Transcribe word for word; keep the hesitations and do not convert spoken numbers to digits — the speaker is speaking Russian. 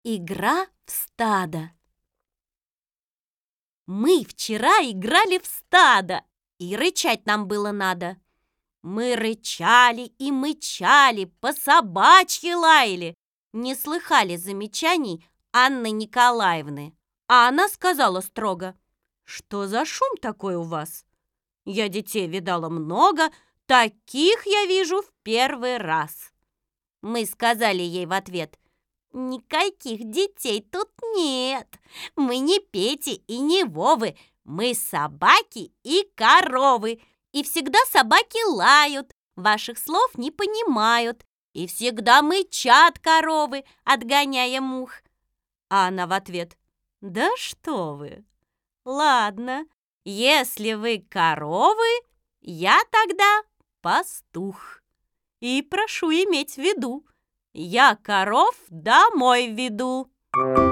Игра в стадо. Мы вчера играли в стадо, и рычать нам было надо. Мы рычали и мычали, по собачьи лаяли. Не слыхали замечаний Анны Николаевны. А она сказала строго: «Что за шум такой у вас? Я детей видала много, таких я вижу в первый раз». Мы сказали ей в ответ: «Никаких детей тут нет. Мы не Пети и не Вовы. Мы собаки и коровы. И всегда собаки лают, ваших слов не понимают. И всегда мычат коровы, отгоняя мух». А она в ответ: «Да что вы! Ладно, если вы коровы, я тогда пастух. И прошу иметь в виду, я коров домой веду».